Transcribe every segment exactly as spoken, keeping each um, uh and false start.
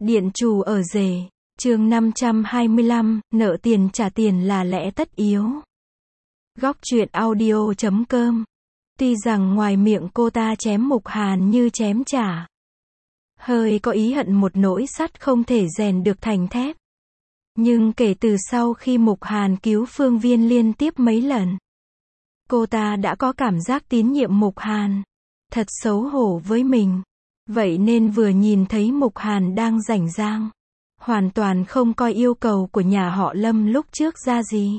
Điện chủ ở rể, chương năm trăm hai mươi lăm, nợ tiền trả tiền là lẽ tất yếu. Góc truyện audio chấm com. Tuy rằng ngoài miệng cô ta chém Mục Hàn như chém chả, hơi có ý hận một nỗi sắt không thể rèn được thành thép. Nhưng kể từ sau khi Mục Hàn cứu Phương Viên liên tiếp mấy lần, cô ta đã có cảm giác tín nhiệm Mục Hàn. Thật xấu hổ với mình. Vậy nên vừa nhìn thấy Mục Hàn đang rảnh rang, hoàn toàn không coi yêu cầu của nhà họ Lâm lúc trước ra gì,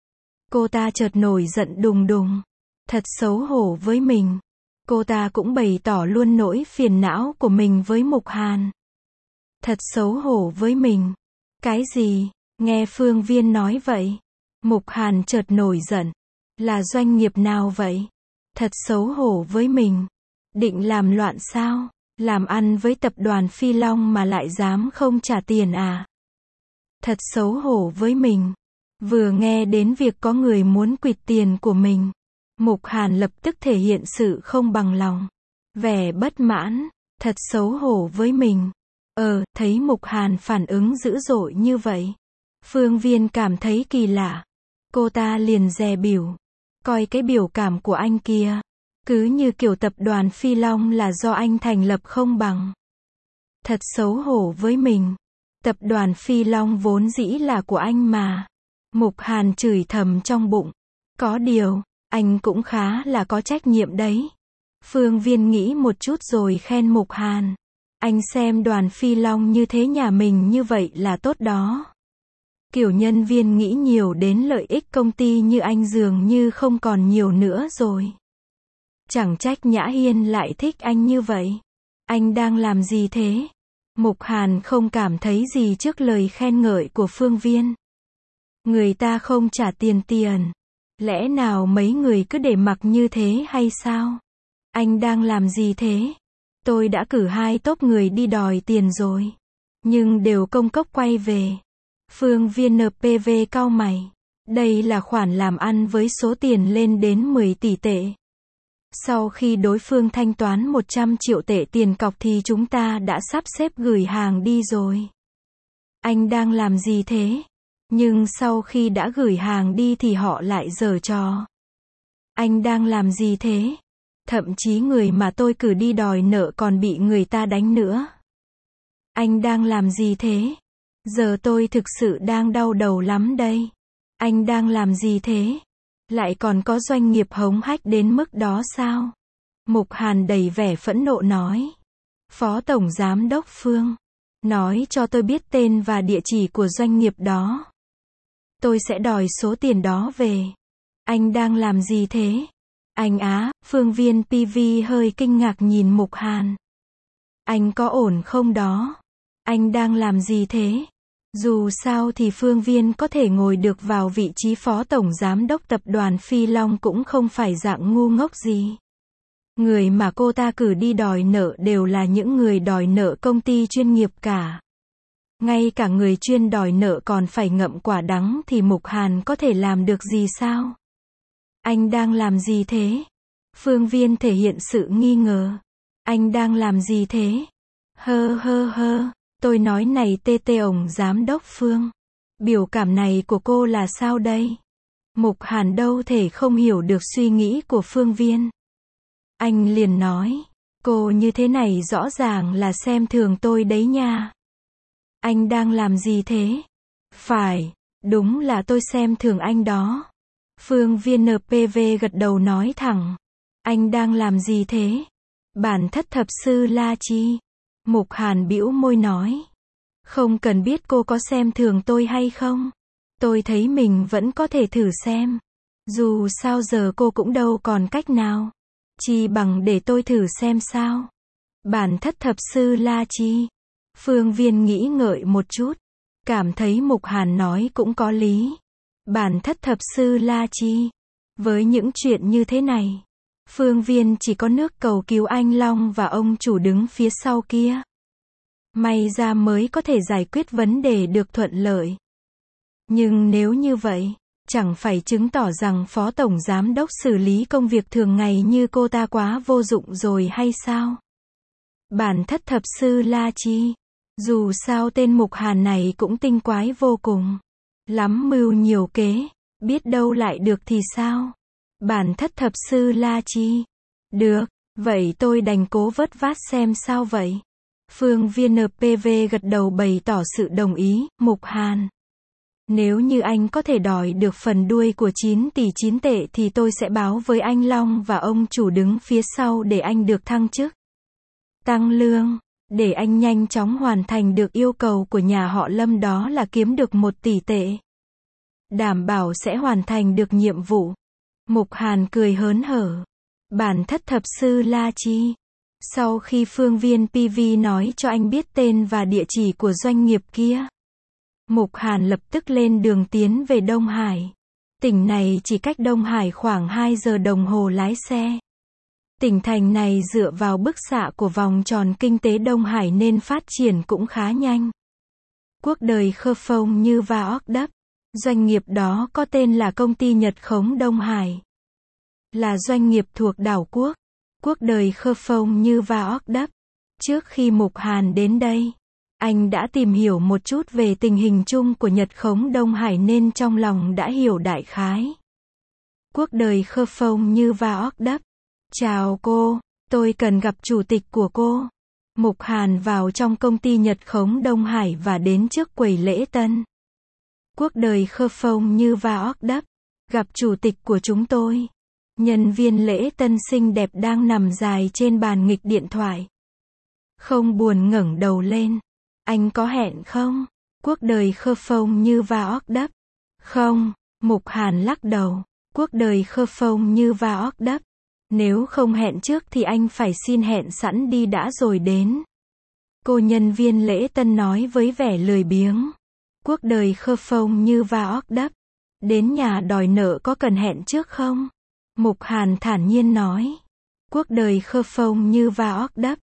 cô ta chợt nổi giận đùng đùng. Thật xấu hổ với mình. Cô ta cũng bày tỏ luôn nỗi phiền não của mình với Mục Hàn. Thật xấu hổ với mình. Cái gì? Nghe Phương Viên nói vậy, Mục Hàn chợt nổi giận. Là doanh nghiệp nào vậy? Thật xấu hổ với mình. Định làm loạn sao? Làm ăn với tập đoàn Phi Long mà lại dám không trả tiền à? Thật xấu hổ với mình. Vừa nghe đến việc có người muốn quỵt tiền của mình, Mục Hàn lập tức thể hiện sự không bằng lòng, vẻ bất mãn. Thật xấu hổ với mình. Ờ, thấy Mục Hàn phản ứng dữ dội như vậy, Phương Viên cảm thấy kỳ lạ. Cô ta liền dè bỉu. Coi cái biểu cảm của anh kia, cứ như kiểu tập đoàn Phi Long là do anh thành lập không bằng. Thật xấu hổ với mình. Tập đoàn Phi Long vốn dĩ là của anh mà. Mục Hàn chửi thầm trong bụng. Có điều, anh cũng khá là có trách nhiệm đấy. Phương Viên nghĩ một chút rồi khen Mục Hàn. Anh xem đoàn Phi Long như thế nhà mình như vậy là tốt đó. Kiểu nhân viên nghĩ nhiều đến lợi ích công ty như anh dường như không còn nhiều nữa rồi. Chẳng trách Nhã Hiên lại thích anh như vậy. Anh đang làm gì thế? Mục Hàn không cảm thấy gì trước lời khen ngợi của Phương Viên. Người ta không trả tiền tiền. Lẽ nào mấy người cứ để mặc như thế hay sao? Anh đang làm gì thế? Tôi đã cử hai tốp người đi đòi tiền rồi, nhưng đều công cốc quay về. Phương Viên en pê vê cau mày. Đây là khoản làm ăn với số tiền lên đến mười tỷ tệ. Sau khi đối phương thanh toán một trăm triệu tệ tiền cọc thì chúng ta đã sắp xếp gửi hàng đi rồi. Anh đang làm gì thế? Nhưng sau khi đã gửi hàng đi thì họ lại giở trò. Anh đang làm gì thế? Thậm chí người mà tôi cử đi đòi nợ còn bị người ta đánh nữa. Anh đang làm gì thế? Giờ tôi thực sự đang đau đầu lắm đây. Anh đang làm gì thế? Lại còn có doanh nghiệp hống hách đến mức đó sao? Mục Hàn đầy vẻ phẫn nộ nói. Phó Tổng Giám đốc Phương, nói cho tôi biết tên và địa chỉ của doanh nghiệp đó. Tôi sẽ đòi số tiền đó về. Anh đang làm gì thế? Anh á, Phương Viên pê vê hơi kinh ngạc nhìn Mục Hàn. Anh có ổn không đó? Anh đang làm gì thế? Dù sao thì Phương Viên có thể ngồi được vào vị trí phó tổng giám đốc tập đoàn Phi Long cũng không phải dạng ngu ngốc gì. Người mà cô ta cử đi đòi nợ đều là những người đòi nợ công ty chuyên nghiệp cả. Ngay cả người chuyên đòi nợ còn phải ngậm quả đắng thì Mục Hàn có thể làm được gì sao? Anh đang làm gì thế? Phương Viên thể hiện sự nghi ngờ. Anh đang làm gì thế? Hơ hơ hơ. Tôi nói này tê tê ổng giám đốc Phương. Biểu cảm này của cô là sao đây? Mục Hàn đâu thể không hiểu được suy nghĩ của Phương Viên. Anh liền nói. Cô như thế này rõ ràng là xem thường tôi đấy nha. Anh đang làm gì thế? Phải, đúng là tôi xem thường anh đó. Phương Viên en pê vê gật đầu nói thẳng. Anh đang làm gì thế? Bản thất thập sư La Chi. Mục Hàn bĩu môi nói. Không cần biết cô có xem thường tôi hay không. Tôi thấy mình vẫn có thể thử xem. Dù sao giờ cô cũng đâu còn cách nào. Chi bằng để tôi thử xem sao. Bản thất thập sư La Chi. Phương Viên nghĩ ngợi một chút. Cảm thấy Mục Hàn nói cũng có lý. Bản thất thập sư La Chi. Với những chuyện như thế này, Phương Viên chỉ có nước cầu cứu anh Long và ông chủ đứng phía sau kia. May ra mới có thể giải quyết vấn đề được thuận lợi. Nhưng nếu như vậy, chẳng phải chứng tỏ rằng Phó Tổng Giám đốc xử lý công việc thường ngày như cô ta quá vô dụng rồi hay sao? Bản thất thập sư La Chi. Dù sao tên Mục Hàn này cũng tinh quái vô cùng. Lắm mưu nhiều kế, biết đâu lại được thì sao? Bản thất thập sư La Chi. Được, vậy tôi đành cố vớt vát xem sao vậy. Phương Viên en pê vê gật đầu bày tỏ sự đồng ý. Mục Hàn, nếu như anh có thể đòi được phần đuôi của chín tỷ chín tệ thì tôi sẽ báo với anh Long và ông chủ đứng phía sau để anh được thăng chức, tăng lương, để anh nhanh chóng hoàn thành được yêu cầu của nhà họ Lâm, đó là kiếm được một tỷ tệ. Đảm bảo sẽ hoàn thành được nhiệm vụ. Mục Hàn cười hớn hở. Bản thất thập sư La Chi. Sau khi Phương Viên pê vê nói cho anh biết tên và địa chỉ của doanh nghiệp kia, Mục Hàn lập tức lên đường tiến về Đông Hải. Tỉnh này chỉ cách Đông Hải khoảng hai giờ đồng hồ lái xe. Tỉnh thành này dựa vào bức xạ của vòng tròn kinh tế Đông Hải nên phát triển cũng khá nhanh. Cuộc đời Khơ Phong Như và óc đắp. Doanh nghiệp đó có tên là Công ty Nhật Khống Đông Hải. Là doanh nghiệp thuộc đảo quốc. Cuộc đời Khơ Phong Như và óc đắp. Trước khi Mục Hàn đến đây, anh đã tìm hiểu một chút về tình hình chung của Nhật Khống Đông Hải nên trong lòng đã hiểu đại khái. Cuộc đời Khơ Phong Như và óc đắp. Chào cô, tôi cần gặp chủ tịch của cô. Mục Hàn vào trong công ty Nhật Khống Đông Hải và đến trước quầy lễ tân. Cuộc đời Khơ Phong Như và óc đắp. Gặp chủ tịch của chúng tôi. Nhân viên lễ tân xinh đẹp đang nằm dài trên bàn nghịch điện thoại. Không buồn ngẩng đầu lên. Anh có hẹn không? Cuộc đời Khơ Phong Như và óc đắp. Không, Mục Hàn lắc đầu. Cuộc đời Khơ Phong Như và óc đắp. Nếu không hẹn trước thì anh phải xin hẹn sẵn đi đã rồi đến. Cô nhân viên lễ tân nói với vẻ lười biếng. Cuộc đời Khơ Phong Như và óc đắp. Đến nhà đòi nợ có cần hẹn trước không? Mục Hàn thản nhiên nói. Cuộc đời Khơ Phong Như và óc đắp.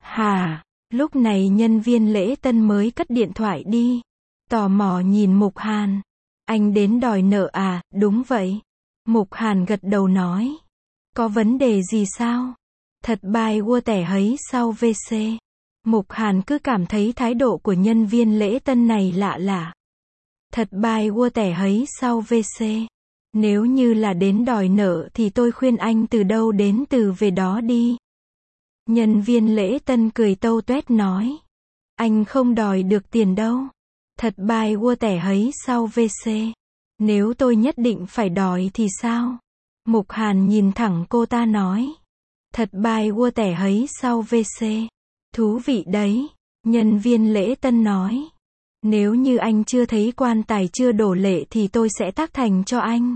Hà, lúc này nhân viên lễ tân mới cất điện thoại đi. Tò mò nhìn Mục Hàn. Anh đến đòi nợ à? Đúng vậy. Mục Hàn gật đầu nói. Có vấn đề gì sao? Thật bài vua tẻ hấy sau vê xê. Mục Hàn cứ cảm thấy thái độ của nhân viên lễ tân này lạ lạ. Thật bài vua tẻ hấy sau vê xê. Nếu như là đến đòi nợ thì tôi khuyên anh từ đâu đến từ về đó đi. Nhân viên lễ tân cười tâu tuét nói. Anh không đòi được tiền đâu. Thật bài vua tẻ hấy sau vê xê. Nếu tôi nhất định phải đòi thì sao? Mục Hàn nhìn thẳng cô ta nói. Thật bài vua tẻ hấy sau vê xê. Thú vị đấy. Nhân viên lễ tân nói. Nếu như anh chưa thấy quan tài chưa đổ lệ thì tôi sẽ tác thành cho anh.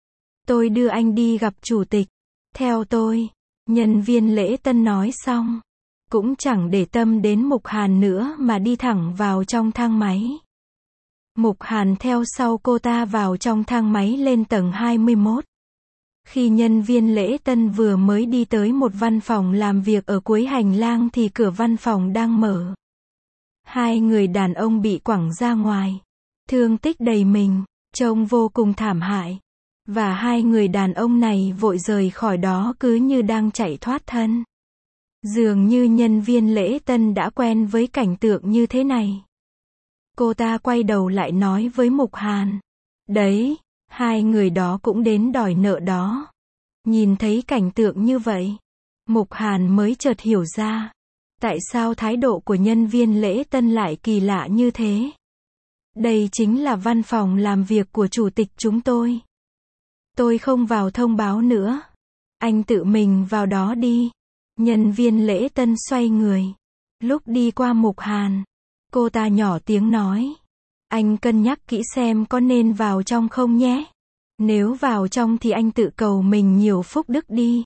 Tôi đưa anh đi gặp chủ tịch. Theo tôi. Nhân viên lễ tân nói xong. Cũng chẳng để tâm đến Mục Hàn nữa mà đi thẳng vào trong thang máy. Mục Hàn theo sau cô ta vào trong thang máy lên tầng hai mươi mốt. Khi nhân viên lễ tân vừa mới đi tới một văn phòng làm việc ở cuối hành lang thì cửa văn phòng đang mở. Hai người đàn ông bị quẳng ra ngoài. Thương tích đầy mình, trông vô cùng thảm hại. Và hai người đàn ông này vội rời khỏi đó cứ như đang chạy thoát thân. Dường như nhân viên lễ tân đã quen với cảnh tượng như thế này. Cô ta quay đầu lại nói với Mục Hàn. Đấy, hai người đó cũng đến đòi nợ đó. Nhìn thấy cảnh tượng như vậy, Mục Hàn mới chợt hiểu ra. Tại sao thái độ của nhân viên lễ tân lại kỳ lạ như thế? Đây chính là văn phòng làm việc của chủ tịch chúng tôi. Tôi không vào thông báo nữa. Anh tự mình vào đó đi. Nhân viên lễ tân xoay người. Lúc đi qua Mục Hàn, cô ta nhỏ tiếng nói. Anh cân nhắc kỹ xem có nên vào trong không nhé. Nếu vào trong thì anh tự cầu mình nhiều phúc đức đi.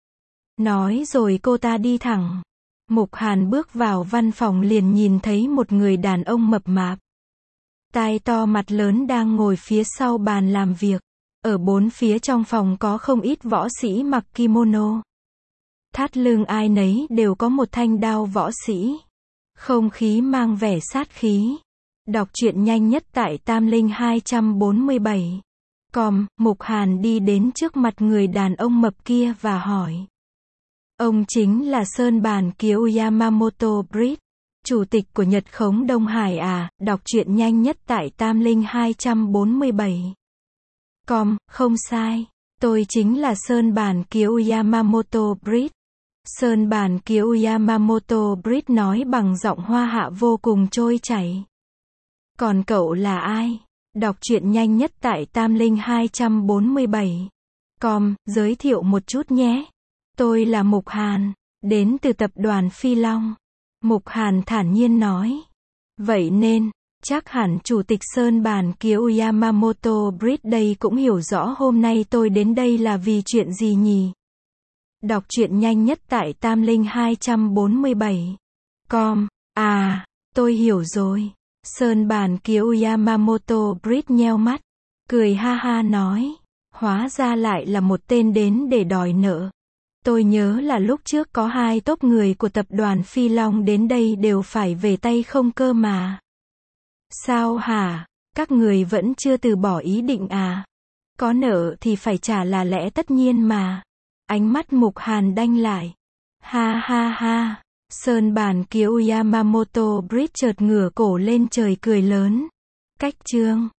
Nói rồi cô ta đi thẳng. Mục Hàn bước vào văn phòng liền nhìn thấy một người đàn ông mập mạp. Tai to mặt lớn đang ngồi phía sau bàn làm việc. Ở bốn phía trong phòng có không ít võ sĩ mặc kimono. Thắt lưng ai nấy đều có một thanh đao võ sĩ. Không khí mang vẻ sát khí. Đọc truyện nhanh nhất tại Tam Linh hai bốn bảy. Com, Mục Hàn đi đến trước mặt người đàn ông mập kia và hỏi. Ông chính là Sơn Bản Kiều Yamamoto Bridge. Chủ tịch của Nhật Khống Đông Hải à, đọc truyện nhanh nhất tại tam linh hai bốn bảy. Com, không sai. Tôi chính là Sơn Bản Kiều Yamamoto Bridge. Sơn Bản Kiều Yamamoto Bridge nói bằng giọng Hoa Hạ vô cùng trôi chảy. Còn cậu là ai? Đọc truyện nhanh nhất tại tam linh hai bốn bảy. Com, giới thiệu một chút nhé. Tôi là Mục Hàn, đến từ tập đoàn Phi Long. Mục Hàn thản nhiên nói. Vậy nên, chắc hẳn Chủ tịch Sơn Bản Kiều Yamamoto Bridge đây cũng hiểu rõ hôm nay tôi đến đây là vì chuyện gì nhỉ? Đọc truyện nhanh nhất tại tam linh hai bốn bảy. Com, à, tôi hiểu rồi. Sơn Bản Kiều Yamamoto Bridge nheo mắt, cười ha ha nói. Hóa ra lại là một tên đến để đòi nợ. Tôi nhớ là lúc trước có hai tốp người của tập đoàn Phi Long đến đây đều phải về tay không cơ mà. Sao hả? Các người vẫn chưa từ bỏ ý định à? Có nợ thì phải trả là lẽ tất nhiên mà. Ánh mắt Mục Hàn đanh lại. Ha ha ha. Sơn Bản Kiều Yamamoto Bridge chợt ngửa cổ lên trời cười lớn. Cách chương